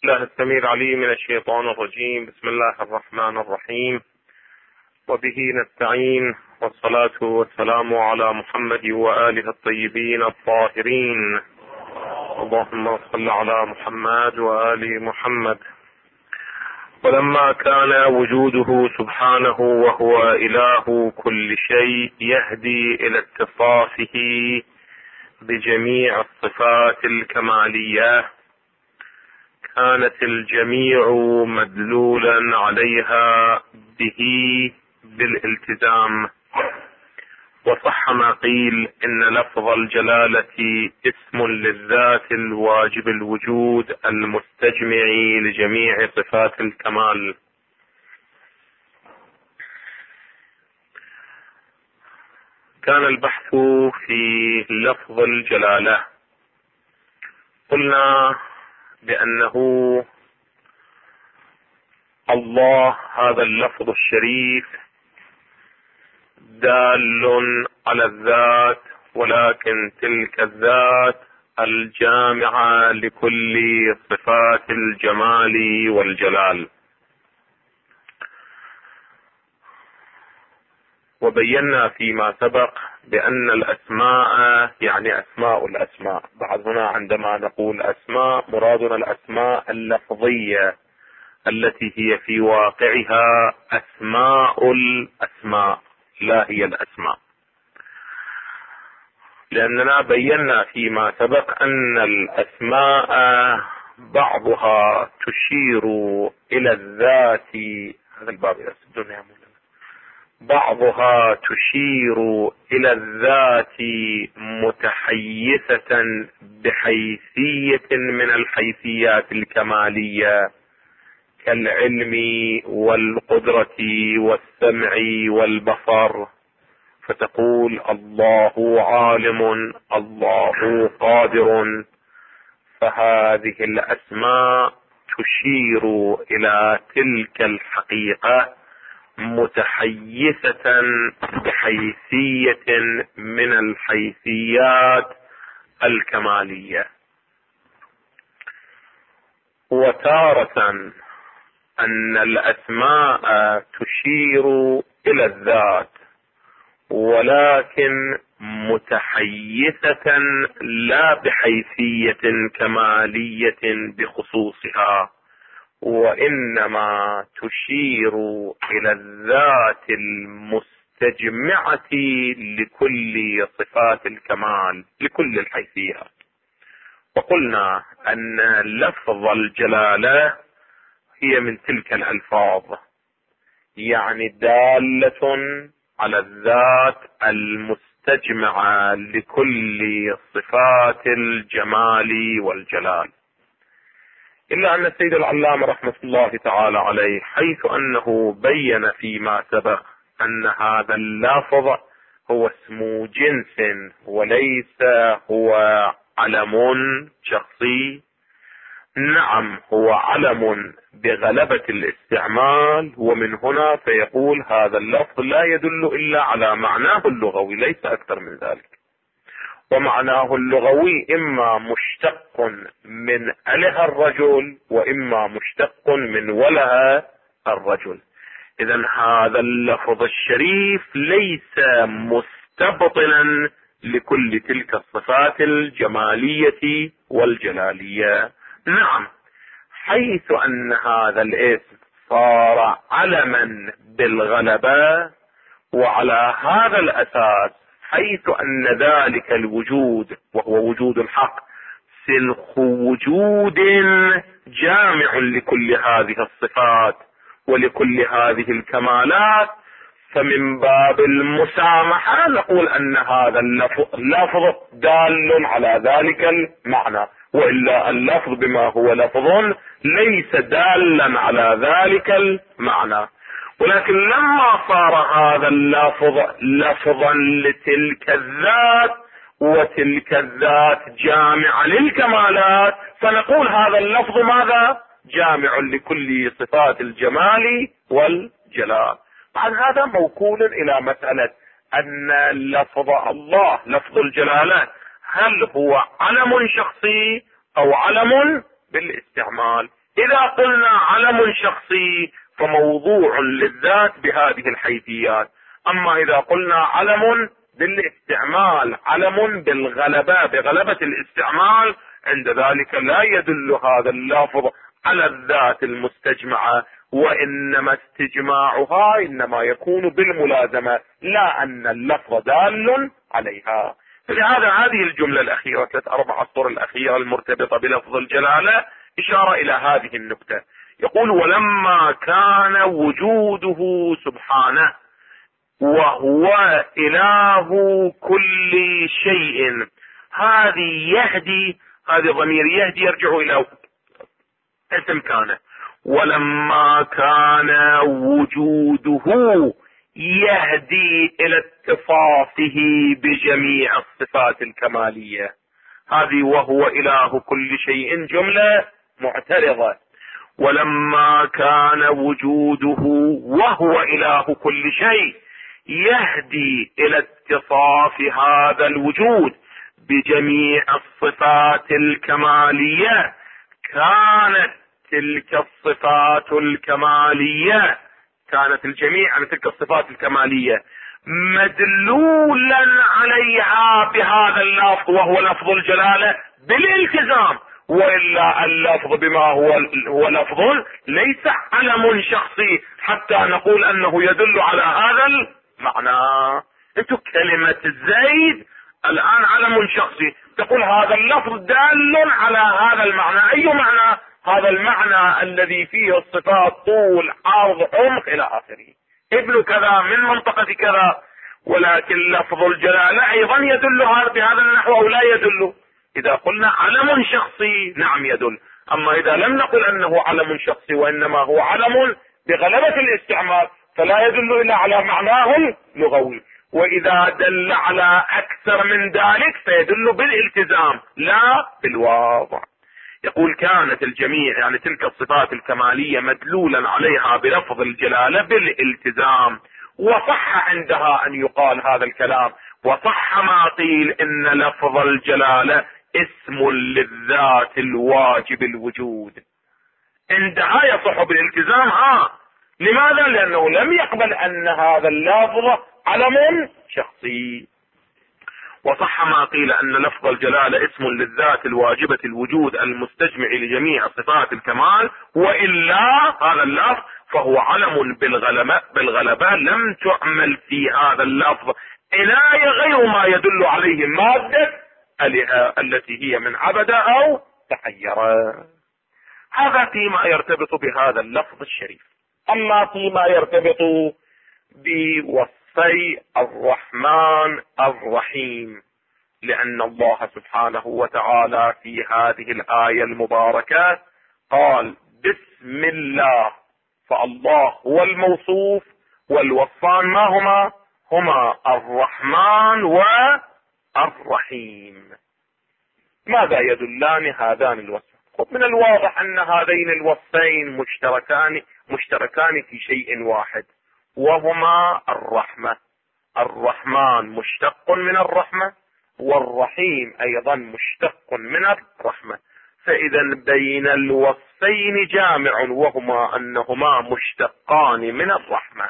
الله السميع العليم من الشيطان الرجيم. بسم الله الرحمن الرحيم، وبه نستعين، والصلاة والسلام على محمد وآله الطيبين الطاهرين. اللهم صل على محمد وآل محمد. ولما كان وجوده سبحانه وهو إله كل شيء يهدي إلى اتصافه بجميع الصفات الكمالية، كانت الجميع مدلولا عليها به بالالتزام. وصح ما قيل إن لفظ الجلالة اسم للذات الواجب الوجود المستجمع لجميع صفات الكمال. كان البحث في لفظ الجلالة. قلنا بأنه الله هذا اللفظ الشريف دال على الذات، ولكن تلك الذات الجامعة لكل صفات الجمال والجلال. وبينا فيما سبق بأن الأسماء يعني أسماء الأسماء. بعد هنا عندما نقول أسماء مرادنا الأسماء اللفظية التي هي في واقعها أسماء الأسماء، لا هي الأسماء. لأننا بينا فيما سبق أن الأسماء بعضها تشير إلى الذات. هذا الباب يسدنا، بعضها تشير إلى الذات متحيزة بحيثية من الحيثيات الكمالية كالعلم والقدرة والسمع والبصر، فتقول الله عالم، الله قادر. فهذه الأسماء تشير إلى تلك الحقيقة متحيزة بحيثية من الحيثيات الكمالية. وتارة أن الأسماء تشير إلى الذات ولكن متحيزة لا بحيثية كمالية بخصوصها، وإنما تشير إلى الذات المستجمعة لكل صفات الكمال لكل الحيثيات. وقلنا أن لفظ الجلالة هي من تلك الألفاظ، يعني دالة على الذات المستجمعة لكل صفات الجمال والجلال. إلا أن السيد العلامة رحمة الله تعالى عليه حيث أنه بين فيما سبق أن هذا اللفظ هو اسم جنس وليس هو علم شخصي. نعم، هو علم بغلبة الاستعمال، ومن هنا فيقول هذا اللفظ لا يدل إلا على معناه اللغوي ليس أكثر من ذلك. ومعناه اللغوي إما مشتق من أله الرجل وإما مشتق من وله الرجل. إذن هذا اللفظ الشريف ليس مستبطنا لكل تلك الصفات الجمالية والجلالية. نعم، حيث أن هذا الاسم صار علما بالغلبة، وعلى هذا الأساس حيث أن ذلك الوجود وهو وجود الحق سلخ وجود جامع لكل هذه الصفات ولكل هذه الكمالات، فمن باب المسامحة نقول أن هذا اللفظ دال على ذلك المعنى، وإلا اللفظ بما هو لفظ ليس دالا على ذلك المعنى. ولكن لما صار هذا اللفظ لفظا لتلك الذات وتلك الذات جامعة للكمالات، فنقول هذا اللفظ ماذا؟ جامع لكل صفات الجمال والجلال. بعد هذا موكول إلى مسألة أن لفظ الله لفظ الجلالة هل هو علم شخصي أو علم بالاستعمال؟ إذا قلنا علم شخصي فموضوع للذات بهذه الحيثيات. أما إذا قلنا علم بالاستعمال، علم بغلبة الاستعمال، عند ذلك لا يدل هذا اللفظ على الذات المستجمعة، وإنما استجماعها إنما يكون بالملازمة، لا أن اللفظ دال عليها. فلهذا هذه الجملة الأخيرة 3-4 أسطر الأخيرة المرتبطة بلفظ الجلالة إشارة إلى هذه النقطة. يقول: ولما كان وجوده سبحانه وهو إله كل شيء، هذه يهدي، هذه ضمير يهدي يرجع إلى اسم كان. ولما كان وجوده يهدي إلى اتصافه بجميع الصفات الكمالية، هذه وهو إله كل شيء جملة معترضة. ولما كان وجوده وهو إله كل شيء يهدي إلى اتصاف هذا الوجود بجميع الصفات الكمالية، كانت تلك الصفات الكمالية، كانت الجميع عن تلك الصفات الكمالية مدلولا عليها بهذا اللفظ وهو لفظ الجلالة بالالتزام، وإلا اللفظ بما هو لفظ ليس علم شخصي حتى نقول أنه يدل على هذا المعنى. انتو كلمة زيد الآن علم شخصي، تقول هذا اللفظ دال على هذا المعنى. أي معنى؟ هذا المعنى الذي فيه الصفات طول عرض عمق إلى آخره، ابن كذا من منطقة كذا. ولكن لفظ الجلالة أيضا يدل بهذا النحو أو لا يدل؟ إذا قلنا علم شخصي نعم يدل، أما إذا لم نقل أنه علم شخصي وإنما هو علم بغلبة الاستعمال فلا يدل إلا على معناه اللغوي. وإذا دل على أكثر من ذلك فيدل بالالتزام لا بالواضع. يقول: كانت الجميع يعني تلك الصفات الكمالية مدلولا عليها بلفظ الجلالة بالالتزام. وصح عندها أن يقال هذا الكلام، وصح ما قيل إن لفظ الجلالة اسم للذات الواجب الوجود، عندها يصح بالالتزام. لماذا؟ لأنه لم يقبل أن هذا اللفظ علم شخصي. وصح ما قيل أن لفظ الجلالة اسم للذات الواجبة الوجود المستجمع لجميع صفات الكمال، وإلا هذا اللفظ فهو علم بالغلبة لم تعمل في هذا اللفظ عناية غير ما يدل عليه مادة التي هي من عبد أو تحير. هذا فيما يرتبط بهذا اللفظ الشريف. أما فيما يرتبط بوصفي الرحمن الرحيم، لأن الله سبحانه وتعالى في هذه الآية المباركة قال بسم الله، فالله هو الموصوف والوصفان ما هما الرحمن والرحيم. ماذا يدلان هذان الوصفان؟ من الواضح أن هذين الوصفين مشتركان في شيء واحد، وهما الرحمة. الرحمن مشتق من الرحمة، والرحيم أيضا مشتق من الرحمة. فإذا بين الوصفين جامع، وهما أنهما مشتقان من الرحمة.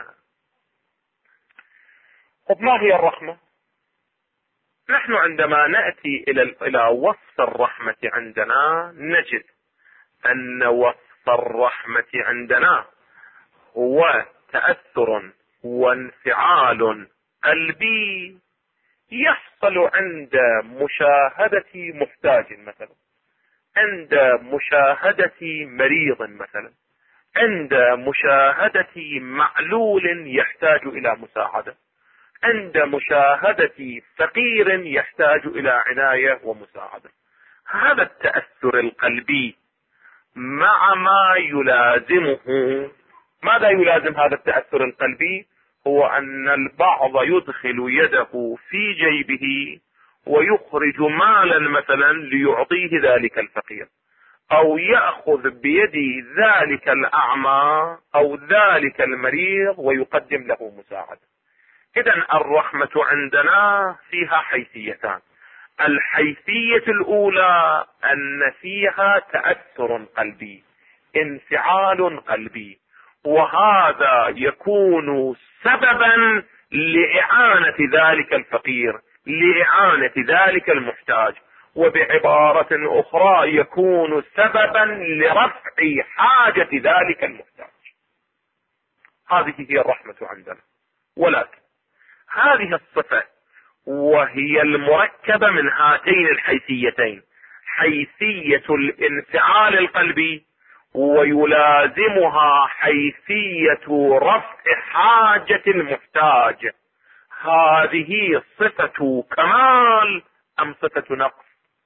طب ما هي الرحمة؟ نحن عندما نأتي إلى وصف الرحمة عندنا نجد أن وصف الرحمة عندنا هو تأثر وانفعال قلبي يحصل عند مشاهدة محتاج مثلا، عند مشاهدة مريض مثلا، عند مشاهدة معلول يحتاج إلى مساعدة، عند مشاهدة فقير يحتاج إلى عناية ومساعدة. هذا التأثر القلبي مع ما يلازمه. ماذا يلازم هذا التأثر القلبي؟ هو أن البعض يدخل يده في جيبه ويخرج مالا مثلا ليعطيه ذلك الفقير، أو يأخذ بيد ذلك الأعمى أو ذلك المريض ويقدم له مساعدة. إذن الرحمة عندنا فيها حيثيتان. الحيثية الأولى أن فيها تأثر قلبي، انفعال قلبي، وهذا يكون سببا لإعانة ذلك الفقير، لإعانة ذلك المحتاج، وبعبارة أخرى يكون سببا لرفع حاجة ذلك المحتاج. هذه هي الرحمة عندنا. ولكن هذه الصفة وهي المركبة من هاتين الحيثيتين، حيثية الانفعال القلبي ويلازمها حيثية رفع حاجة المحتاج، هذه صفة كمال أم صفة نقص؟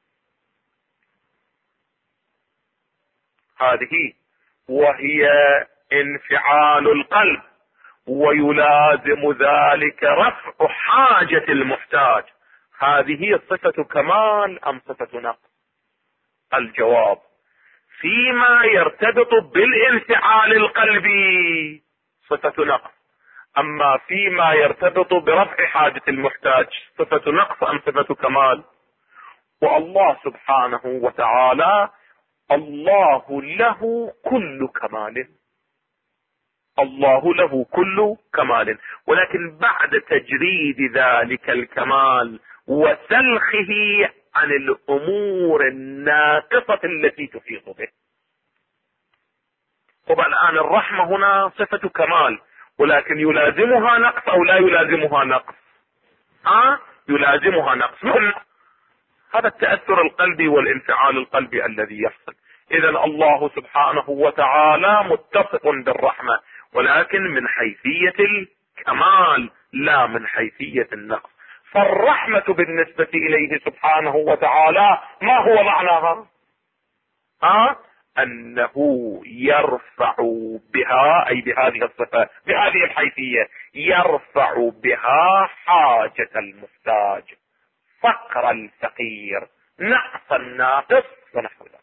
هذه وهي انفعال القلب ويلازم ذلك رفع حاجة المحتاج، هذه صفة كمال أم صفة نقص؟ الجواب: فيما يرتبط بالانفعال القلبي صفة نقص، أما فيما يرتبط برفع حاجة المحتاج صفة نقص أم صفة كمال؟ والله سبحانه وتعالى الله له كل كمال، الله له كل كمال، ولكن بعد تجريد ذلك الكمال وسلخه عن الأمور الناقصة التي تحيط به. طب الآن الرحمة هنا صفة كمال، ولكن يلازمها نقص أو لا يلازمها نقص؟ يلازمها نقص. هذا التأثر القلبي والانفعال القلبي الذي يحصل. إذا الله سبحانه وتعالى متصف بالرحمة، ولكن من حيثية الكمال لا من حيثية النقص. فالرحمة بالنسبة إليه سبحانه وتعالى ما هو معناها؟ أنه يرفع بها، أي بهذه الصفة بهذه الحيثية، يرفع بها حاجة المحتاج، فقر الفقير، نقص الناقص ونحو ذلك.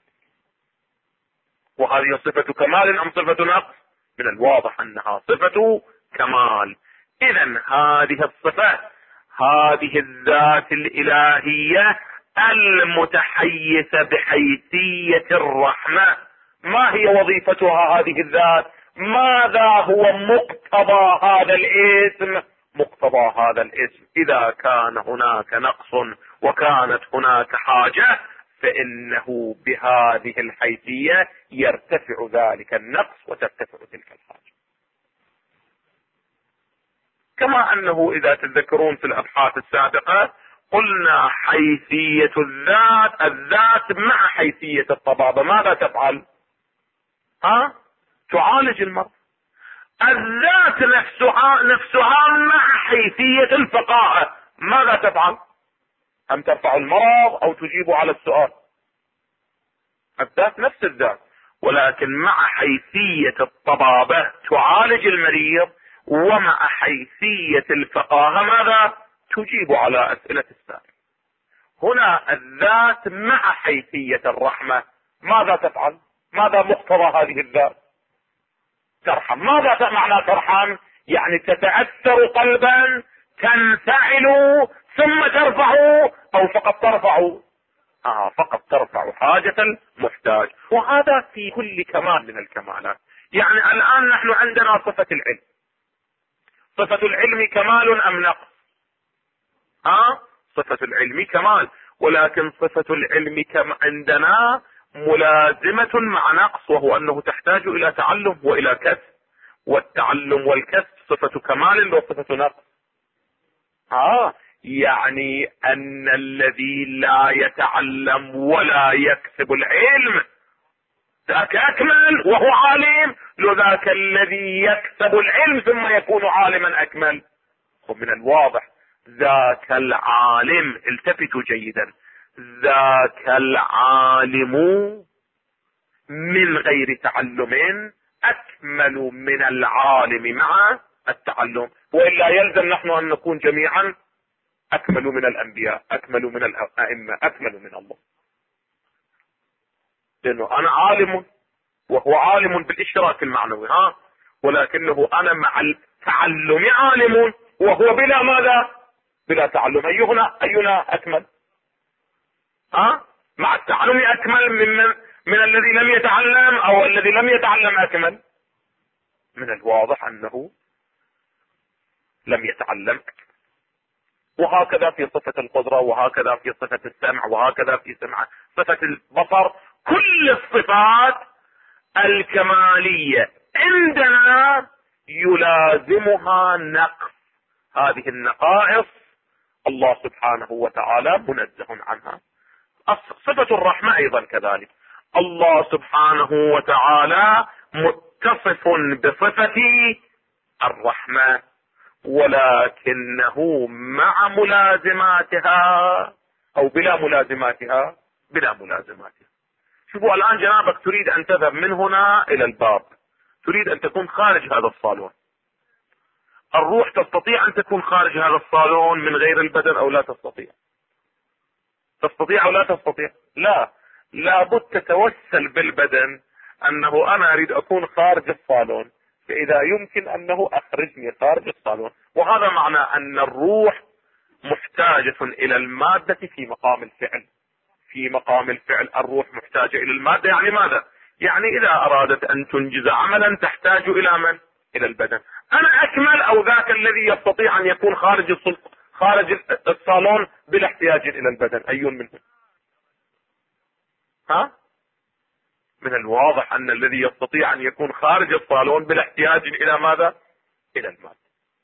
وهذه صفة كمال أم صفة نقص؟ من الواضح أنها صفة كمال. إذا هذه الصفة، هذه الذات الإلهية المتحيزة بحيثية الرحمة، ما هي وظيفتها هذه الذات؟ ماذا هو مقتضى هذا الاسم؟ مقتضى هذا الاسم إذا كان هناك نقص وكانت هناك حاجة، فإنه بهذه الحيثية يرتفع ذلك النقص وترتفع تلك الحاجة. كما أنه إذا تذكرون في الأبحاث السابقة قلنا حيثية الذات مع حيثية الطبابة ماذا تفعل؟ تعالج المرض. الذات نفسها مع حيثية الفقاهة ماذا تفعل؟ أم ترفع المرض أو تجيب على السؤال؟ الذات نفس الذات، ولكن مع حيثية الطبابة تعالج المريض، ومع حيثية الفقاهة ماذا؟ تجيب على أسئلة السائل. هنا الذات مع حيثية الرحمة ماذا تفعل؟ ماذا مقتضى هذه الذات؟ ترحم. ماذا معنى ترحم؟ يعني تتأثر قلبا، تنفعل ثم ترفع، أو فقط ترفع؟ فقط ترفع حاجة المحتاج. وهذا في كل كمال من الكمالات. يعني الآن نحن عندنا صفة العلم، صفة العلم كمال أم نقص؟ صفة العلم كمال، ولكن صفة العلم عندنا ملازمة مع نقص، وهو أنه تحتاج إلى تعلم وإلى كسب، والتعلم والكسب صفة كمال وصفة نقص. يعني أن الذي لا يتعلم ولا يكسب العلم ذاك أكمل وهو عالم، لذاك الذي يكسب العلم ثم يكون عالما أكمل. ومن الواضح ذاك العالم، التفتوا جيدا، ذاك العالم من غير تعلم أكمل من العالم مع التعلم، وإلا يلزم نحن أن نكون جميعا أكمل من الأنبياء، أكمل من الأئمة، أكمل من الله. لأنه أنا عالم وهو عالم بالاشتراك المعنوي، ولكنه أنا مع التعلم عالم وهو بلا ماذا؟ بلا تعلم. أينا أكمل؟ مع التعلم أكمل من الذي لم يتعلم او الذي لم يتعلم اكمل؟ من الواضح انه لم يتعلم. وهكذا في صفة القدرة، وهكذا في صفة السمع، وهكذا في صفة البصر. كل الصفات الكمالية عندنا يلازمها نقص. هذه النقائص الله سبحانه وتعالى منزه عنها. صفة الرحمة ايضا كذلك. الله سبحانه وتعالى متصف بصفة الرحمة، ولكنه مع ملازماتها او بلا ملازماتها، بلا ملازماتها. شوفوا الان جنابك تريد ان تذهب من هنا الى الباب، تريد ان تكون خارج هذا الصالون. الروح تستطيع ان تكون خارج هذا الصالون من غير البدن او لا تستطيع؟ تستطيع او لا تستطيع؟ لا، لابد تتوسل بالبدن انه انا اريد اكون خارج الصالون، فاذا يمكن انه اخرجني خارج الصالون. وهذا معنى ان الروح محتاجة الى المادة في مقام الفعل. في مقام الفعل الروح محتاجة الى المادة. يعني ماذا؟ يعني اذا ارادت ان تنجز عملا تحتاج الى من؟ الى البدن. انا اكمل او ذاك الذي يستطيع ان يكون خارج الصالون بلا احتياج الى البدن؟ اي منهم؟ ها؟ من الواضح ان الذي يستطيع ان يكون خارج الصالون بلا احتياج الى ماذا؟ الى المادة.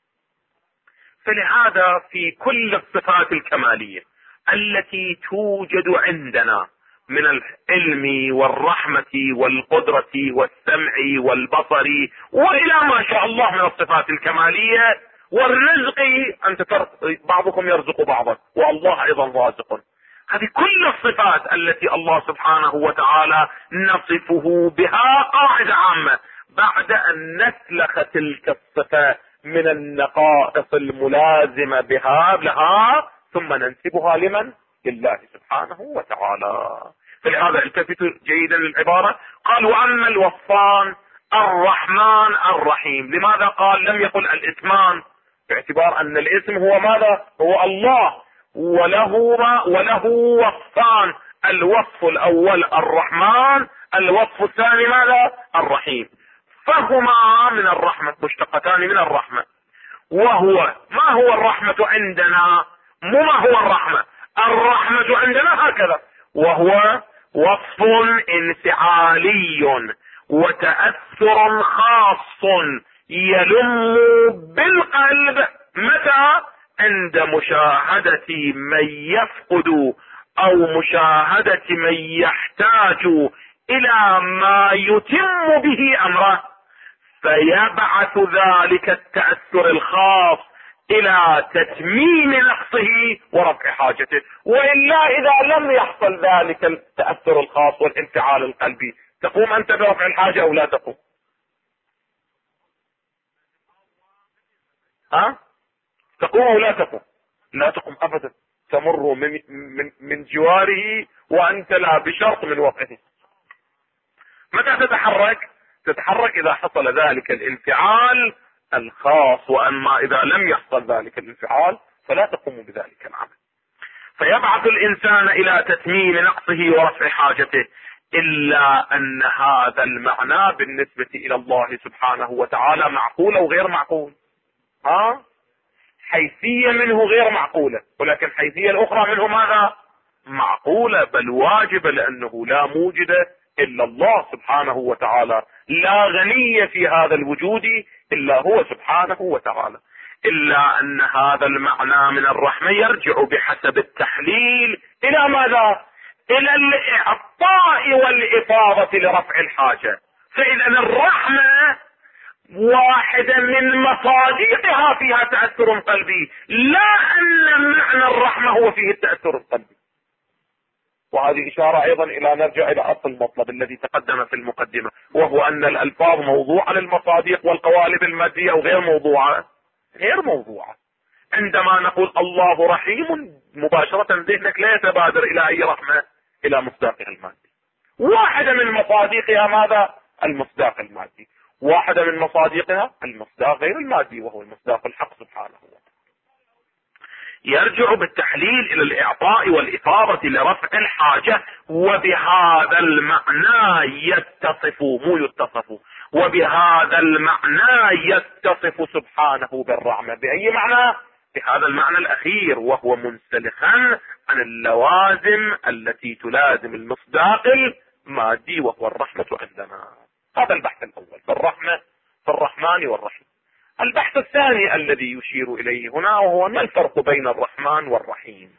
فلهذا في كل الصفات الكمالية التي توجد عندنا من العلم والرحمة والقدرة والسمع والبصر والى ما شاء الله من الصفات الكمالية والرزق، انت بعضكم يرزق بعضا والله ايضا رازق. هذه كل الصفات التي الله سبحانه وتعالى نصفه بها قاعدة عامة. بعد ان نسلخ تلك الصفة من النقائص الملازمة بها لها ثم ننسبها لمن؟ لله سبحانه وتعالى. فلهذا التفتوا جيدا للعبارة. قال واما الوصفان الرحمن الرحيم. لماذا قال لم يقل الاسمان؟ باعتبار ان الاسم هو ماذا؟ هو الله، وله وصفان. الوصف الاول الرحمن، الوصف الثاني ماذا؟ الرحيم. فهما من الرحمة، مشتقتان من الرحمة. وهو ما هو الرحمة عندنا؟ مو ما هو الرحمة. الرحمة عندنا هكذا، وهو وصف انفعالي وتأثر خاص يلم بالقلب. متى؟ عند مشاهدة من يفقد او مشاهدة من يحتاج الى ما يتم به امره، فيبعث ذلك التأثر الخاص الى تتميم نقصه ورفع حاجته. والا اذا لم يحصل ذلك التأثر الخاص والانفعال القلبي، تقوم انت برفع الحاجة او لا تقوم؟ ها؟ تقوم او لا تقوم؟ لا تقوم ابدا. تمر من جواره وانت لا بشرط من وقته. متى تتحرك؟ تتحرك اذا حصل ذلك الانفعال الخاص، واما اذا لم يحصل ذلك الانفعال فلا تقوم بذلك العمل. فيبعث الانسان الى تتميم نقصه ورفع حاجته. الا ان هذا المعنى بالنسبة الى الله سبحانه وتعالى معقول او غير معقول؟ حيثية منه غير معقولة، ولكن حيثية الاخرى منه ماذا؟ معقولة، بل واجبة، لانه لا موجد الا الله سبحانه وتعالى، لا غني في هذا الوجود الا هو سبحانه وتعالى. الا ان هذا المعنى من الرحمة يرجع بحسب التحليل الى ماذا؟ الى الاعطاء والافاضة لرفع الحاجة. فاذا الرحمة واحدة من مصادقها فيها تأثر قلبي، لا ان معنى الرحمة هو فيه التأثر القلبي. وهذه اشارة ايضا الى نرجع الى اصل المطلب الذي تقدم في المقدمة، وهو ان الالفاظ موضوعة للمصادق والقوالب المادية او غير موضوعة؟ غير موضوعة. عندما نقول الله رحيم مباشرة ذهنك لا يتبادر الى اي رحمة؟ الى مصداقها المادي. واحدة من مصادقها ماذا؟ المصداق المادي. واحدة من مصادقها المصداق غير المادي وهو المصداق الحق سبحانه وتعالى. يرجع بالتحليل الى الاعطاء والافاضة لرفع الحاجة، وبهذا المعنى يتصف، مو يتصف، وبهذا المعنى يتصف سبحانه بالرحمة. بأي معنى؟ بهذا المعنى الأخير، وهو منسلخا عن اللوازم التي تلازم المصداق المادي وهو الرحمة عندنا. هذا البحث الأول بالرحمة في الرحمن والرحيم. البحث الثاني الذي يشير إليه هنا وهو ما الفرق بين الرحمن والرحيم.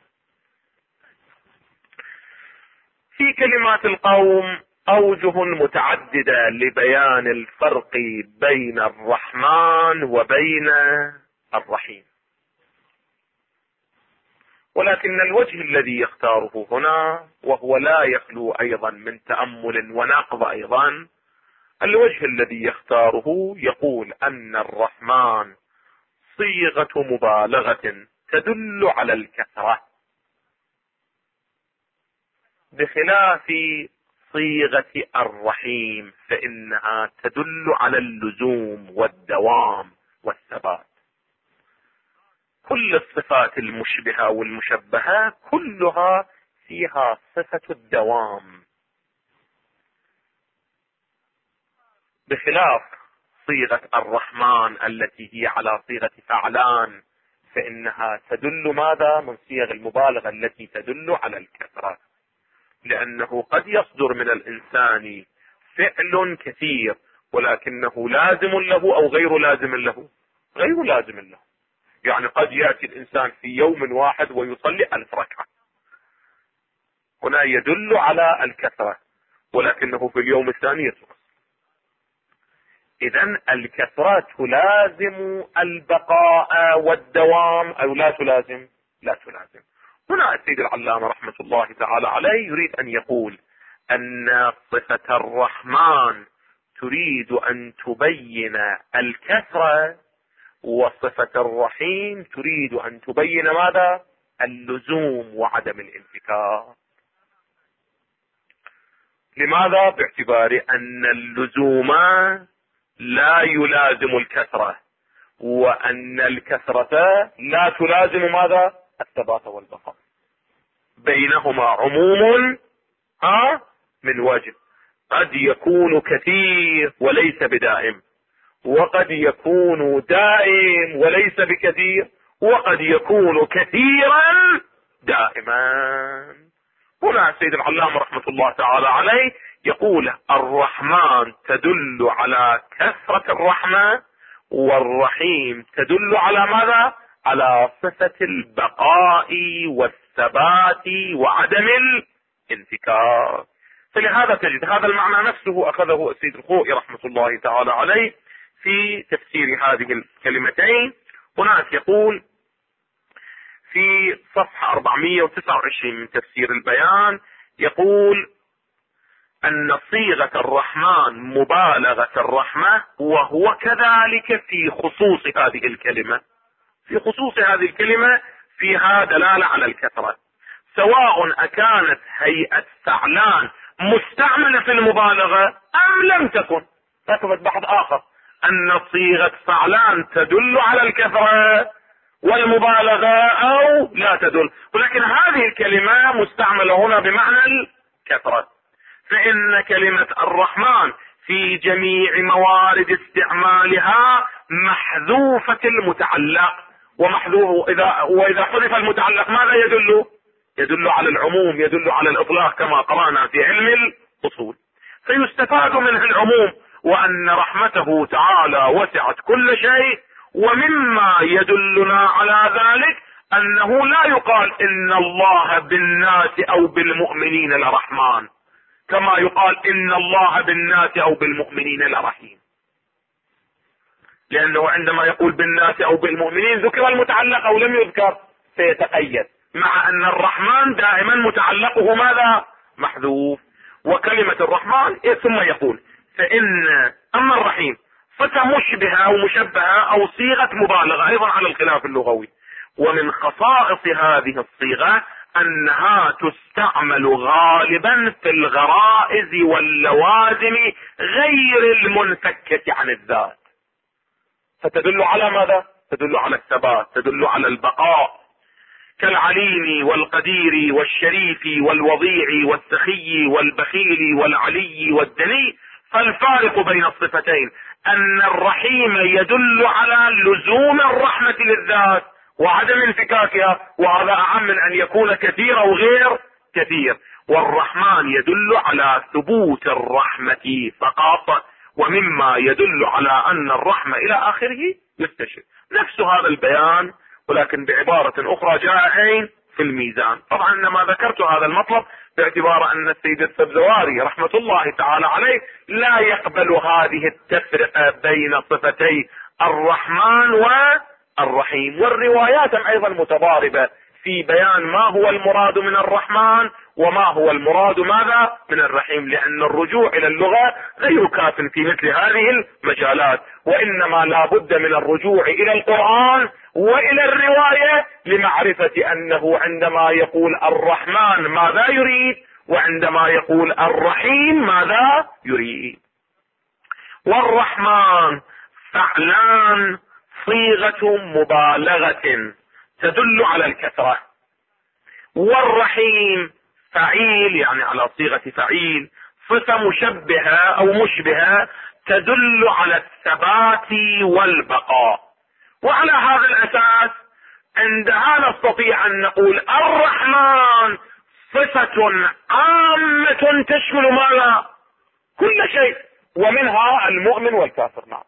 في كلمات القوم أوجه متعددة لبيان الفرق بين الرحمن وبين الرحيم، ولكن الوجه الذي يختاره هنا، وهو لا يخلو أيضا من تأمل ونقض أيضا، الوجه الذي يختاره يقول أن الرحمن صيغة مبالغة تدل على الكثرة، بخلاف صيغة الرحيم فإنها تدل على اللزوم والدوام والثبات. كل الصفات المشبهة والمشبهة كلها فيها صفة الدوام، بخلاف صيغة الرحمن التي هي على صيغة فعلان، فإنها تدل ماذا؟ من صيغ المبالغة التي تدل على الكثرة، لأنه قد يصدر من الإنسان فعل كثير ولكنه لازم له أو غير لازم له، غير لازم له. يعني قد يأتي الإنسان في يوم واحد ويصلي 1000 ركعة، هنا يدل على الكثرة، ولكنه في اليوم الثاني يترك. إذن الكثرة تلازم البقاء والدوام أو لا تلازم؟ لا تلازم. هنا السيد العلامة رحمة الله تعالى عليه يريد أن يقول أن صفة الرحمن تريد أن تبين الكثرة، وصفة الرحيم تريد أن تبين ماذا؟ اللزوم وعدم الانفكاك. لماذا؟ باعتبار أن اللزوم لا يلازم الكثرة، وأن الكثرة لا تلازم ماذا؟ الثبات والبقاء. بينهما عموم من وجه، قد يكون كثير وليس بدائم، وقد يكون دائم وليس بكثير، وقد يكون كثيرا دائما. هنا سيد العلامة رحمة الله تعالى عليه يقول الرحمن تدل على كثرة الرحمة، والرحيم تدل على ماذا؟ على صفة البقاء والثبات وعدم الانفكاك. فلهذا تجد هذا المعنى نفسه أخذه السيد الخوئي رحمة الله تعالى عليه في تفسير هذه الكلمتين. هناك يقول في صفحة 429 من تفسير البيان، يقول أن صيغة الرحمن مبالغة الرحمة، وهو كذلك في خصوص هذه الكلمة. في خصوص هذه الكلمة فيها دلالة على الكثرة، سواء أكانت هيئة فعلان مستعملة في المبالغة أم لم تكن. فثبت بحث آخر أن صيغة فعلان تدل على الكثرة والمبالغة أو لا تدل، ولكن هذه الكلمة مستعملة هنا بمعنى الكثرة. فإن كلمة الرحمن في جميع موارد استعمالها محذوفة المتعلق، ومحذوف وإذا حذف المتعلق ماذا يدل؟ يدل على العموم، يدل على الإطلاق كما قرأنا في علم الأصول. فيستفاد منه العموم، وأن رحمته تعالى وسعت كل شيء. ومما يدلنا على ذلك أنه لا يقال إن الله بالناس أو بالمؤمنين لرحمن، كما يقال إن الله بالناس أو بالمؤمنين لرحيم، لأنه عندما يقول بالناس أو بالمؤمنين ذكر المتعلق أو لم يذكر سيتقيد، مع أن الرحمن دائما متعلقه ماذا؟ محذوف. وكلمة الرحمن ثم يقول فإن أما الرحيم صفة مشبهة أو مشبهة أو صيغة مبالغة أيضا على الخلاف اللغوي. ومن خصائص هذه الصيغة أنها تستعمل غالبا في الغرائز واللوازم غير المنفكة عن الذات، فتدل على ماذا؟ تدل على الثبات، تدل على البقاء. كالعليم والقدير والشريف والوضيع والسخي والبخيل والعلي والدني. فالفارق بين الصفتين ان الرحيم يدل على لزوم الرحمة للذات وعدم انفكاكها، وهذا اعم من ان يكون كثير او غير كثير. والرحمن يدل على ثبوت الرحمة فقط، ومما يدل على ان الرحمة الى اخره يستشهد. نفس هذا البيان ولكن بعبارة اخرى جاء اين؟ في الميزان. طبعا انما ذكرت هذا المطلب باعتبار ان السيد السبزواري رحمة الله تعالى عليه لا يقبل هذه التفرقة بين صفتي الرحمن والرحيم، والروايات ايضا متضاربة في بيان ما هو المراد من الرحمن وما هو المراد ماذا من الرحيم، لان الرجوع الى اللغة غير كاف في مثل هذه المجالات، وانما لا بد من الرجوع الى القرآن والى الرواية لمعرفة انه عندما يقول الرحمن ماذا يريد، وعندما يقول الرحيم ماذا يريد. والرحمن فعلان صيغة مبالغة تدل على الكثرة، والرحيم فعيل يعني على صيغة فعيل، صفة مشبهة او مشبهة تدل على الثبات والبقاء. وعلى هذا الاساس عندها نستطيع ان نقول الرحمن صفة عامة تشمل ماذا؟ كل شيء، ومنها المؤمن والكافر. نعم،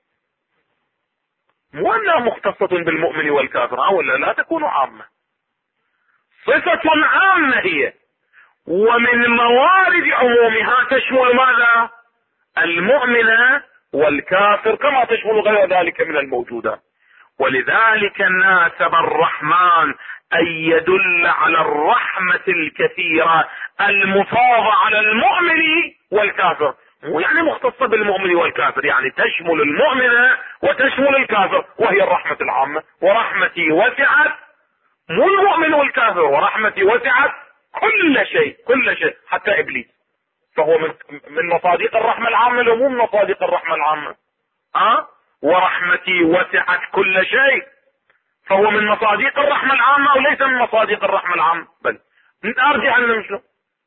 مو انها مختصة بالمؤمن والكافر، ولا لا تكون عامة، صفة عامة هي، ومن موارد عمومها تشمل ماذا؟ المؤمن والكافر، كما تشمل غير ذلك من الموجودات. ولذلك ناسب الرحمن ان يدل على الرحمة الكثيرة المفاضة على المؤمن والكافر، مو يعني مختصة بالمؤمن والكافر، يعني تشمل المؤمن وتشمل الكافر، وهي الرحمة العامة. ورحمتي وسعت، مو المؤمن والكافر، ورحمتي وسعت كل شيء، كل شيء حتى ابليس، فهو من مصادق الرحمة العامة لو مو من مصادق الرحمة العامة. ورحمتي وسعت كل شيء، فهو من مصادق الرحمة العامة وليس من مصادق الرحمة العامة، بل ارجع لنا شنو؟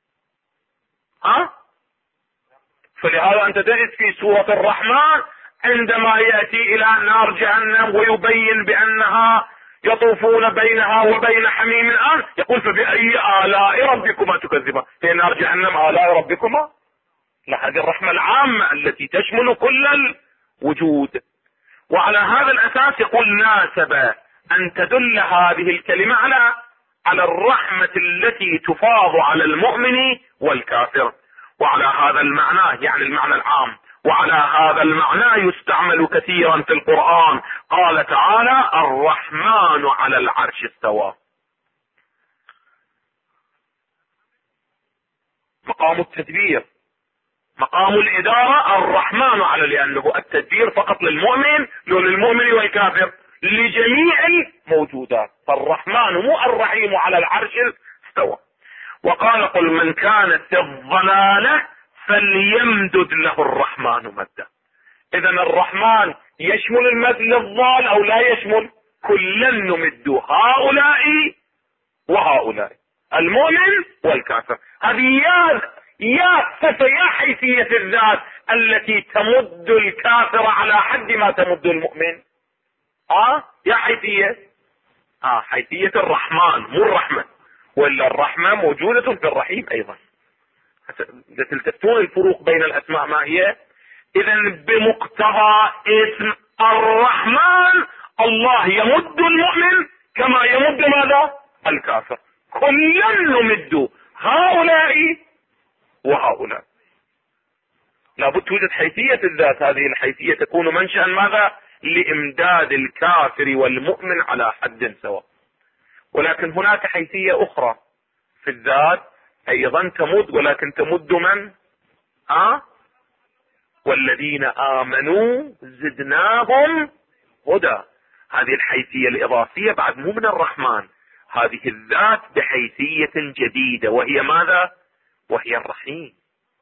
فلهذا انت تجد في سورة الرحمن عندما يأتي الى نار جهنم ويبين بانها يطوفون بينها وبين حميم الآن، يقول فبأي آلاء ربكما تكذبان؟ في نار جهنم آلاء ربكما؟ لا، هذه الرحمة العامة التي تشمل كل الوجود. وعلى هذا الأساس يقول ناسب أن تدل هذه الكلمة على الرحمة التي تفاض على المؤمن والكافر، وعلى هذا المعنى يعني المعنى العام، وعلى هذا المعنى يستعمل كثيرا في القرآن. قال تعالى الرحمن على العرش استوى. مقام التدبير، مقام الإدارة، الرحمن على، لأنه التدبير فقط للمؤمن، لو للمؤمن والكافر، لجميع الموجودات. فالرحمن مو الرحيم على العرش استوى. وقال قل من كانت في الضلالة فليمدد له الرحمن مدا. اذا الرحمن يشمل المد للضال او لا يشمل؟ كلا نمد هؤلاء وهؤلاء، المؤمن والكافر. هذه يا صفة يا حيثية الذات التي تمد الكافر على حد ما تمد المؤمن. يا حيثية حيثية الرحمن مو الرحمة، ولا الرحمة موجودة في الرحيم ايضا. تلتفتون الفروق بين الاسماء ما هي. اذا بمقتضى اسم الرحمن الله يمد المؤمن كما يمد ماذا؟ الكافر. كلا نمد هؤلاء وهؤلاء. لابد توجد حيثية الذات، هذه الحيثية تكون منشأ ماذا؟ لامداد الكافر والمؤمن على حد سواء. ولكن هناك حيثية اخرى في الذات ايضا تمد، ولكن تمد من؟ والذين آمنوا زدناهم هدى. هذه الحيثية الإضافية بعد مو من الرحمن، هذه الذات بحيثية جديدة، وهي ماذا؟ وهي الرحيم.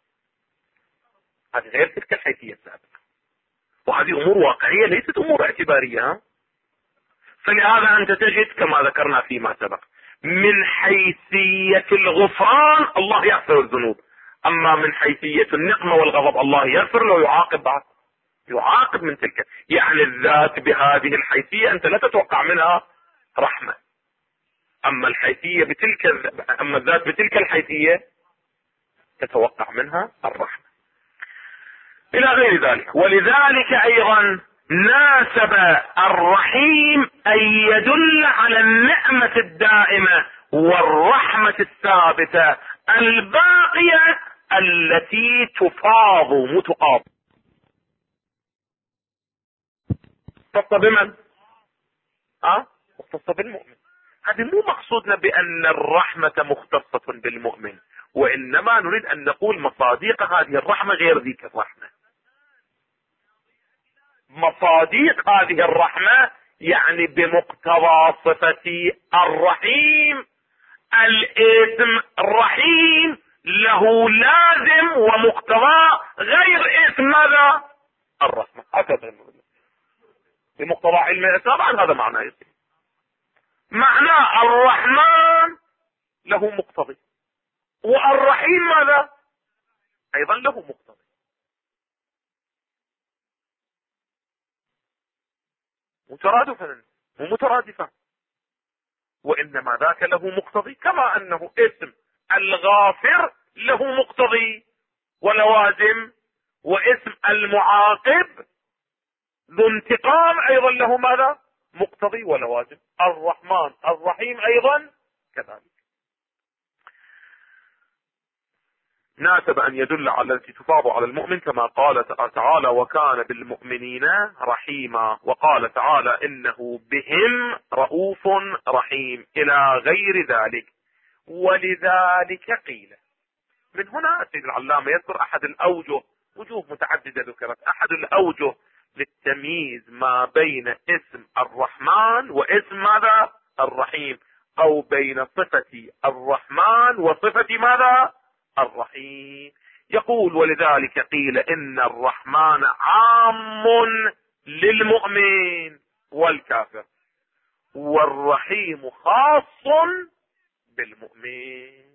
هذه غير تلك الحيثية السابقة، وهذه أمور واقعية ليست أمور اعتبارية. فلهذا أنت تجد كما ذكرنا فيما سبق من حيثية الغفران الله يغفر الذنوب، اما من حيثية النقمة والغضب الله يغفر له ويعاقب بعد، يعاقب من تلك. يعني الذات بهذه الحيثية انت لا تتوقع منها رحمة، اما الذات بتلك الحيثية تتوقع منها الرحمة الى غير ذلك. ولذلك ايضا ناسب الرحيم ان يدل على النعمة الدائمة والرحمة الثابتة الباقية التي تفاض متقابل. مختصة بمن؟ مختصة بالمؤمن. هذه مو مقصودنا بان الرحمة مختصة بالمؤمن، وانما نريد ان نقول مصاديق هذه الرحمة غير ذيك الرحمة. مصاديق هذه الرحمة يعني بمقتضى صفة الرحيم، الاسم الرحيم له لازم ومقتضى غير اسم ماذا؟ الرحمة. هكذا بمقتضى علم طبعا هذا معناه يصير. معنى الرحمن له مقتضي، والرحيم ماذا؟ ايضا له مقتضي. مترادفا ومترادفا، وانما ذاك له مقتضي، كما انه اسم الغافر له مقتضي ولوازم، واسم المعاقب ذو انتقام ايضا له ماذا؟ مقتضي ولوازم. الرحمن الرحيم ايضا كذلك. ناسب ان يدل على التي تفاض على المؤمن، كما قال تعالى وكان بالمؤمنين رحيما، وقال تعالى انه بهم رؤوف رحيم الى غير ذلك. ولذلك قيل. من هنا السيد العلامة يذكر احد الاوجه، وجوه متعددة ذكرت، احد الاوجه للتمييز ما بين اسم الرحمن واسم ماذا؟ الرحيم، او بين صفة الرحمن وصفة ماذا؟ الرحيم. يقول ولذلك قيل ان الرحمن عام للمؤمن والكافر، والرحيم خاص بالمؤمن.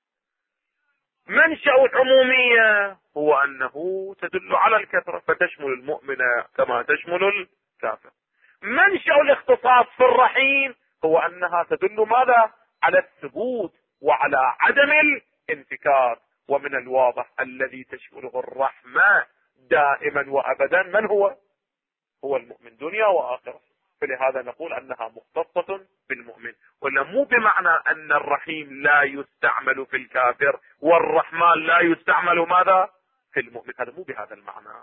منشأ العمومية هو انه تدل على الكثرة فتشمل المؤمن كما تشمل الكافر. منشأ الاختصاص في الرحيم هو انها تدل ماذا؟ على الثبوت وعلى عدم الانفكاك. ومن الواضح الذي تشمله الرحمة دائما وابدا من هو؟ هو المؤمن دنيا واخرة. فلهذا نقول انها مختصة بالمؤمن، ولا مو بمعنى ان الرحيم لا يستعمل في الكافر والرحمن لا يستعمل ماذا؟ في المؤمن. هذا مو بهذا المعنى.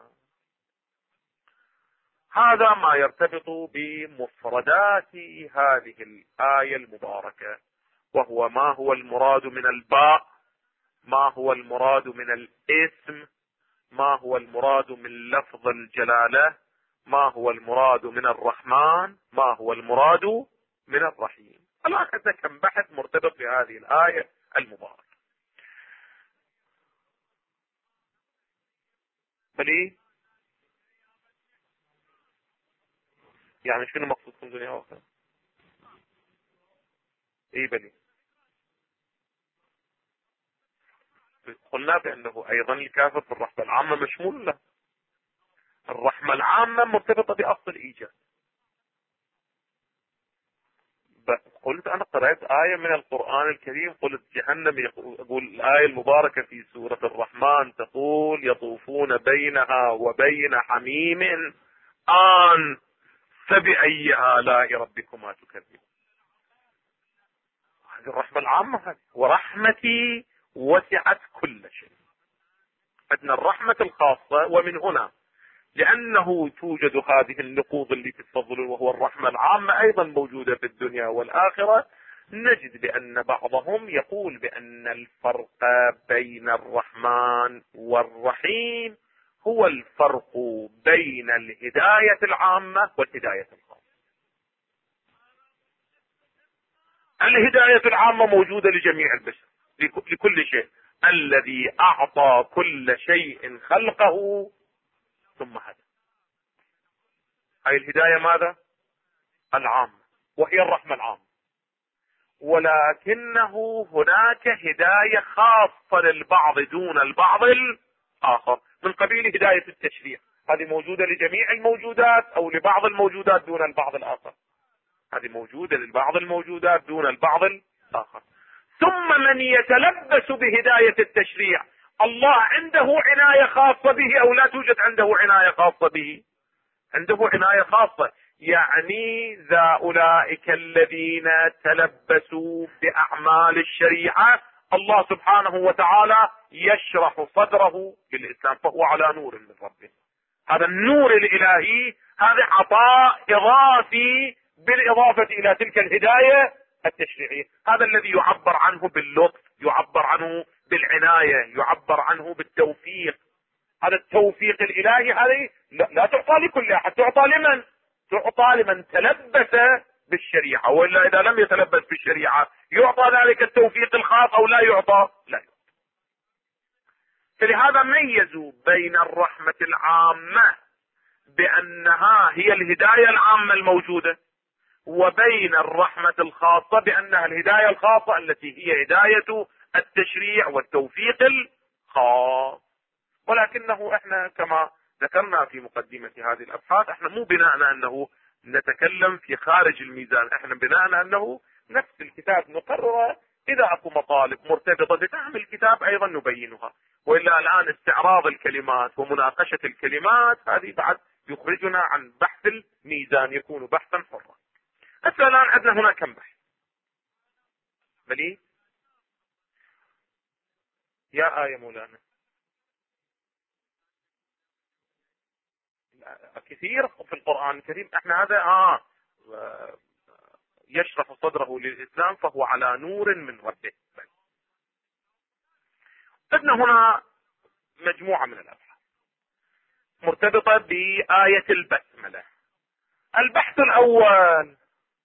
هذا ما يرتبط بمفردات هذه الآية المباركة، وهو ما هو المراد من الباء، ما هو المراد من الاسم، ما هو المراد من لفظ الجلالة، ما هو المراد من الرحمن، ما هو المراد من الرحيم. الآن هذا كم بحث مرتبط بهذه الآية المباركة. بلي يعني شنو مقصودكم دنيا واخرة؟ اي بلي قلنا بانه ايضا الكافر في الرحمة العامة مشمول له. الرحمة العامة مرتبطة باصل الايجاد. قلت انا قرأت آية من القرآن الكريم، قلت جهنم يقول الآية المباركة في سورة الرحمن تقول يطوفون بينها وبين حميم آن فبأي آلاء ربكما تكذبون. هذه الرحمة العامة هذه. ورحمتي وسعت كل شيء. عندنا الرحمة الخاصة، ومن هنا لأنه توجد هذه النقوض اللي تتفضل وهو الرحمة العامة أيضا موجودة في الدنيا والآخرة، نجد بأن بعضهم يقول بأن الفرق بين الرحمن والرحيم هو الفرق بين الهداية العامة والهداية الخاصة. الهداية العامة موجودة لجميع البشر، لكل شيء، الذي أعطى كل شيء خلقه ثم هدى. هاي الهداية ماذا؟ العامة، وهي الرحمة العامة. ولكنه هناك هداية خاصة للبعض دون البعض الآخر، من قبيل هداية التشريع. هذه موجودة لجميع الموجودات أو لبعض الموجودات دون البعض الآخر؟ هذه موجودة لبعض الموجودات دون البعض الآخر. ثم من يتلبس بهداية التشريع، الله عنده عناية خاصة به أو لا توجد عنده عناية خاصة به؟ عنده عناية خاصة، يعني ذا أولئك الذين تلبسوا بأعمال الشريعة الله سبحانه وتعالى يشرح صدره للإسلام، فهو على نور من ربه. هذا النور الإلهي، هذا عطاء إضافي بالإضافة إلى تلك الهداية التشريعية. هذا الذي يعبر عنه باللطف، يعبر عنه بالعناية، يعبر عنه بالتوفيق. هذا التوفيق الإلهي هذه لا تعطى لكل أحد، تعطى لمن؟ تعطى لمن تلبس بالشريعة، وإلا إذا لم يتلبس بالشريعة يعطى ذلك التوفيق الخاص أو لا يعطى؟ لا يعطى. فلهذا ميزوا بين الرحمة العامة بأنها هي الهداية العامة الموجودة، وبين الرحمة الخاصة بأنها الهداية الخاصة التي هي هداية التشريع والتوفيق الخاص. ولكنه احنا كما ذكرنا في مقدمة هذه الابحاث، احنا مو بناء انه نتكلم في خارج الميزان، احنا بناء انه نفس الكتاب نقرر، اذا اكو مطالب مرتبطة بفهم الكتاب ايضا نبينها، والا الان استعراض الكلمات ومناقشة الكلمات هذه بعد يخرجنا عن بحث الميزان، يكون بحثا حرا. هسه الان عندنا هنا كم بحث؟ بلي يا آية مولانا كثير في القرآن الكريم. احنا هذا يشرح صدره للإسلام فهو على نور من ربه. عندنا هنا مجموعة من الأبحاث مرتبطة بآية البسملة. البحث الأول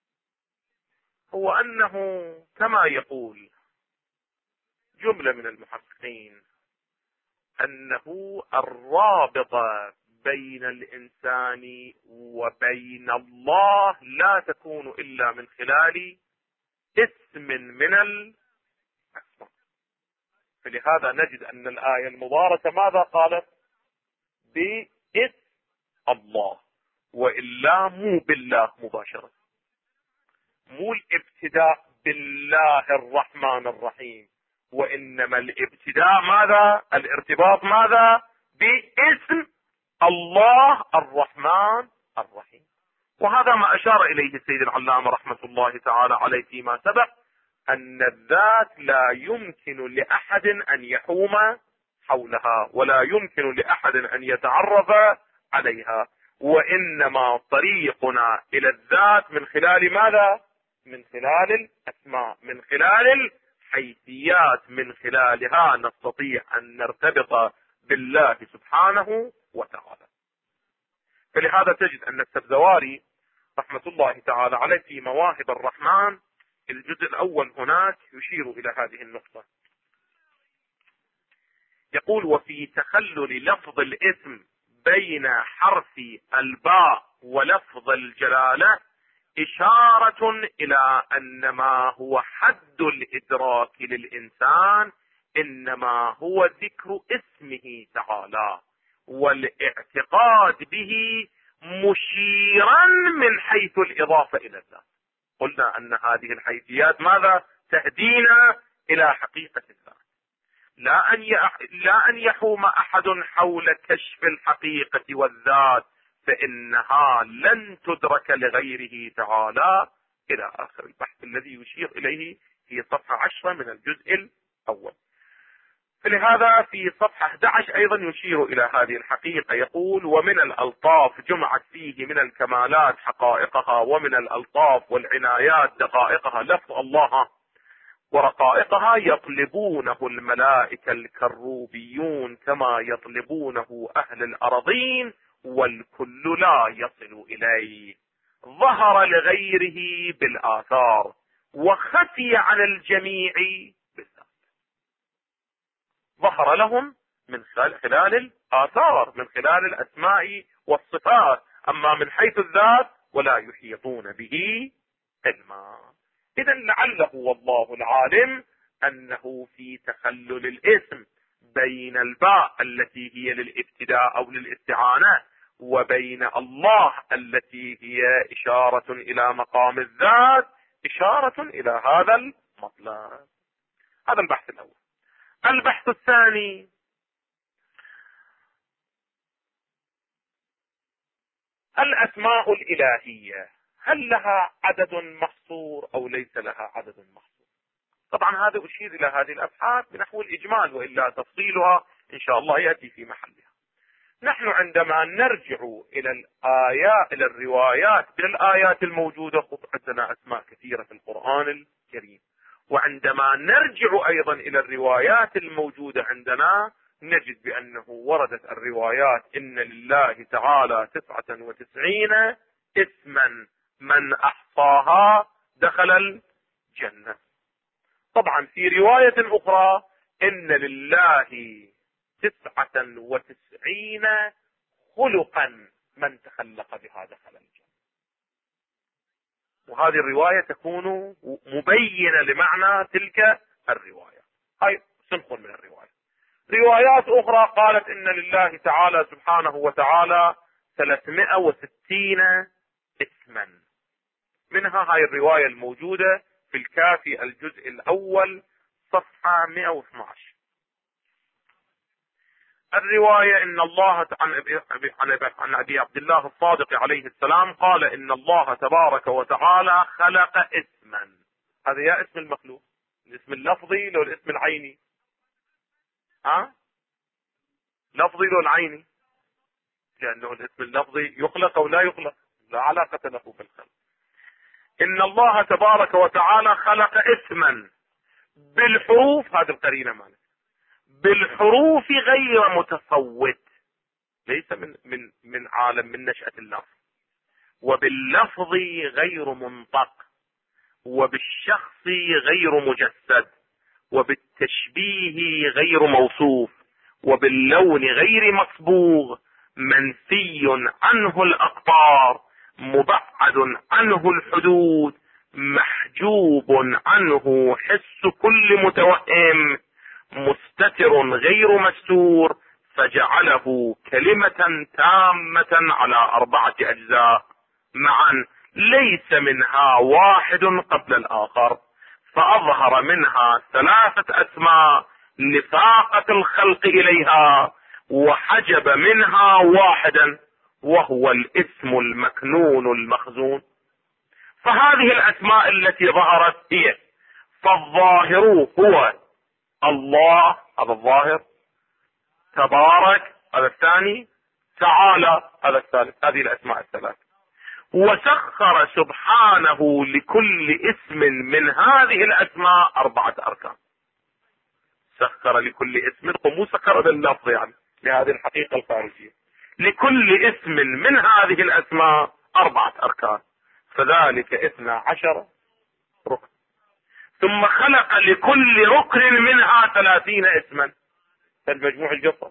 هو أنه كما يقول جملة من المحققين أنه الرابطة بين الإنسان وبين الله لا تكون إلا من خلال اسم من الأسماء. فلهذا نجد أن الآية المباركة ماذا قالت؟ باسم الله، وإلا مو بالله مباشرة، مو الابتداء بالله الرحمن الرحيم، وإنما الابتداء ماذا؟ الارتباط ماذا؟ باسم الله الرحمن الرحيم. وهذا ما أشار إليه السيد العلامة رحمة الله تعالى عليه فيما سبق، أن الذات لا يمكن لأحد أن يحوم حولها، ولا يمكن لأحد أن يتعرف عليها، وإنما طريقنا إلى الذات من خلال ماذا؟ من خلال الأسماء، من خلال الحيثيات، من خلالها نستطيع أن نرتبط بالله سبحانه وتعالى. فلهذا تجد أن السبزواري رحمة الله تعالى عليه في مواهب الرحمن الجزء الأول هناك يشير إلى هذه النقطة، يقول: وفي تخلل لفظ الاسم بين حرف الباء ولفظ الجلالة إشارة إلى أن ما هو حد الإدراك للإنسان إنما هو ذكر اسمه تعالى والاعتقاد به، مشيرا من حيث الإضافة إلى الذات. قلنا أن هذه الحيثيات ماذا؟ تهدينا إلى حقيقة الذات. لا أن يحوم أحد حول كشف الحقيقة والذات، فإنها لن تدرك لغيره تعالى، إلى آخر البحث الذي يشير إليه في صفحة 10 من الجزء الأول. فلهذا في صفحة 11 أيضا يشير إلى هذه الحقيقة، يقول: ومن الألطاف جمعت فيه من الكمالات حقائقها، ومن الألطاف والعنايات دقائقها. لفظ الله ورقائقها يطلبونه الملائكة الكروبيون كما يطلبونه أهل الأرضين، والكل لا يصل إليه. ظهر لغيره بالآثار وخفي على الجميع بالذات. ظهر لهم من خلال الآثار، من خلال الأسماء والصفات، أما من حيث الذات ولا يحيطون به علما. إذا لعله والله العالم أنه في تخلل الاسم بين الباء التي هي للابتداء أو للاستعانة وبين الله التي هي إشارة إلى مقام الذات، إشارة إلى هذا المطلب. هذا البحث الأول. البحث الثاني: الأسماء الإلهية هل لها عدد محصور أو ليس لها عدد محصور؟ طبعا هذا أشير إلى هذه الأبحاث بنحو الإجمال، وإلا تفصيلها إن شاء الله يأتي في محلها. نحن عندما نرجع إلى الروايات، من الآيات الموجودة عندنا أسماء كثيرة في القرآن الكريم، وعندما نرجع أيضا إلى الروايات الموجودة عندنا نجد بأنه وردت الروايات إن لله تعالى 99 اسما من أحصاها دخل الجنة. طبعا في رواية أخرى إن لله 99 خلقا من تخلق بها دخل الجنة. وهذه الرواية تكون مبينة لمعنى تلك الرواية. هاي صنف من الرواية. روايات أخرى قالت إن لله تعالى سبحانه وتعالى 360 اسما. منها هاي الرواية الموجودة في الكافي الجزء الأول صفحة 112. الرواية إن الله عن أبي عبد الله الصادق عليه السلام قال إن الله تبارك وتعالى خلق اسما. هذا يا اسم المخلوق، الاسم اللفظي لو الاسم العيني؟ لفظي لو العيني؟ لأنه الاسم اللفظي يخلق أو لا يخلق، لا علاقة له بالخلق. إن الله تبارك وتعالى خلق اسما بالحروف، هذه القرينة مالك، بالحروف غير متصوت، ليس من عالم من نشأة اللفظ، وباللفظ غير منطق، وبالشخص غير مجسد، وبالتشبيه غير موصوف، وباللون غير مصبوغ، منفي عنه الأقطار، مبعد عنه الحدود، محجوب عنه حس كل متوهم، مستتر غير مستور، فجعله كلمة تامة على 4 أجزاء معا ليس منها واحد قبل الآخر، فأظهر منها 3 أسماء لفاقة الخلق إليها، وحجب منها واحدا وهو الاسم المكنون المخزون. فهذه الأسماء التي ظهرت هي: فالظاهر هو الله، هذا الظاهر، تبارك هذا الثاني، تعالى هذا الثالث. هذه الأسماء ال3. وسخر سبحانه لكل اسم من هذه الأسماء 4 أركان. سخر لكل اسم، مو سخر باللفظ يعني لهذه الحقيقة الخارجية، لكل اسم من هذه الأسماء 4 أركان، فذلك 12 ركن. ثم خلق لكل ركن منها 30 اسما، المجموع الجفر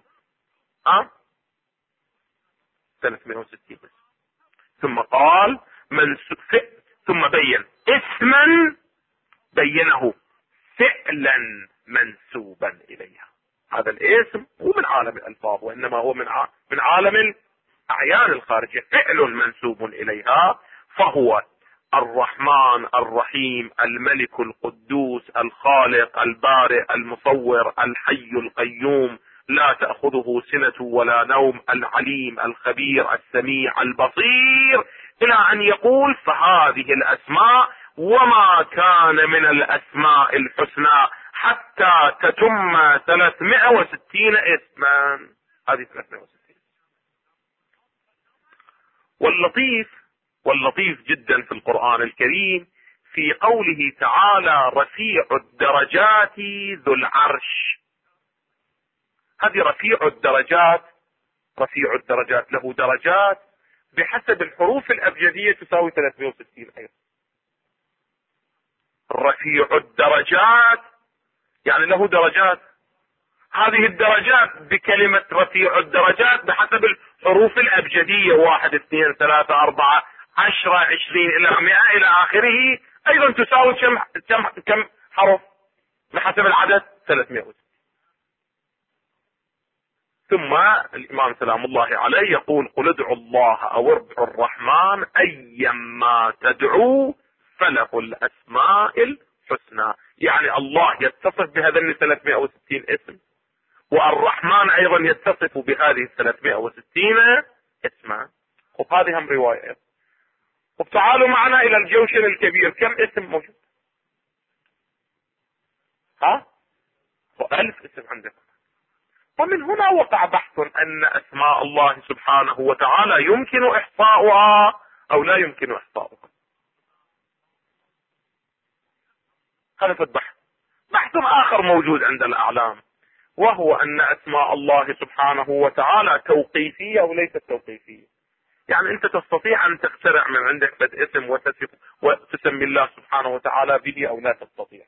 360 اسم. ثم قال ثم بين اسما بينه فعلا منسوبا إليها. هذا الاسم مو من عالم الألفاظ، وإنما هو من عالم الأعيان الخارجية، فعل منسوب إليها، فهو الرحمن الرحيم الملك القدوس الخالق البارئ المصور الحي القيوم لا تأخذه سنة ولا نوم العليم الخبير السميع البصير، إلى أن يقول: فهذه الأسماء وما كان من الأسماء الحسنى حتى تتم 360 اسما. هذه 360. واللطيف جدا في القرآن الكريم في قوله تعالى: رفيع الدرجات ذو العرش. هذه رفيع الدرجات له درجات بحسب الحروف الأبجدية تساوي 360 أيضا. رفيع الدرجات يعني له درجات. هذه الدرجات بكلمة رفيع الدرجات بحسب الحروف الأبجدية 1 2 3 4 10 20 إلى 100 إلى آخره ايضا تساوي كم حرف بحسب العدد؟ 360. ثم الامام سلام الله عليه يقول قل ادعوا الله او ادعوا الرحمن ايما تدعوا فله الاسماء الحسنى. يعني الله يتصف بهذين 360 اسم، والرحمن ايضا يتصف بهذه 360 اسما. وهذه هم رواية. وتعالوا معنا الى الجوشن الكبير، كم اسم موجود؟ 1000 اسم عندكم. ومن هنا وقع بحث ان اسماء الله سبحانه وتعالى يمكن احصاؤها او لا يمكن احصاؤها. هذا البحث. بحث اخر موجود عند الاعلام، وهو ان اسماء الله سبحانه وتعالى توقيفية او ليست توقيفية. يعني انت تستطيع ان تخترع من عندك بد اسم وتسمي الله سبحانه وتعالى به او لا تستطيع.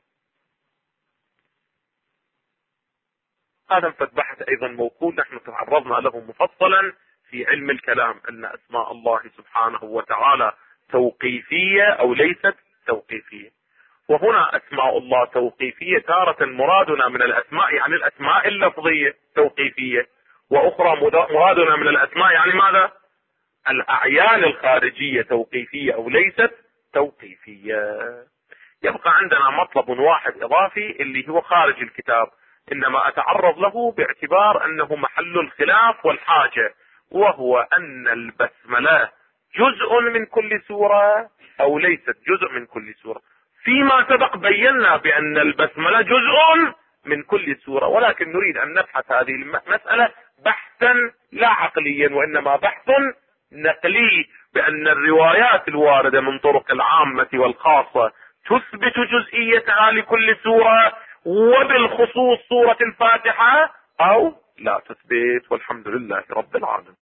هذا بحث ايضا موكول نحن تعرضنا له مفصلا في علم الكلام، ان اسماء الله سبحانه وتعالى توقيفية او ليست توقيفية. وهنا اسماء الله توقيفية، تارة مرادنا من الاسماء يعني الاسماء اللفظية توقيفية، واخرى مرادنا من الاسماء يعني ماذا؟ الاعيان الخارجية توقيفية او ليست توقيفية. يبقى عندنا مطلب واحد اضافي اللي هو خارج الكتاب، انما اتعرض له باعتبار انه محل الخلاف والحاجة، وهو ان البسملة جزء من كل سورة او ليست جزء من كل سورة. فيما سبق بينا بان البسملة جزء من كل سورة، ولكن نريد ان نبحث هذه المسألة بحثا لا عقليا وانما بحث نقلي، بان الروايات الواردة من طرق العامة والخاصة تثبت جزئيتها لكل سورة، وبالخصوص سورة الفاتحة او لا تثبت. والحمد لله رب العالمين.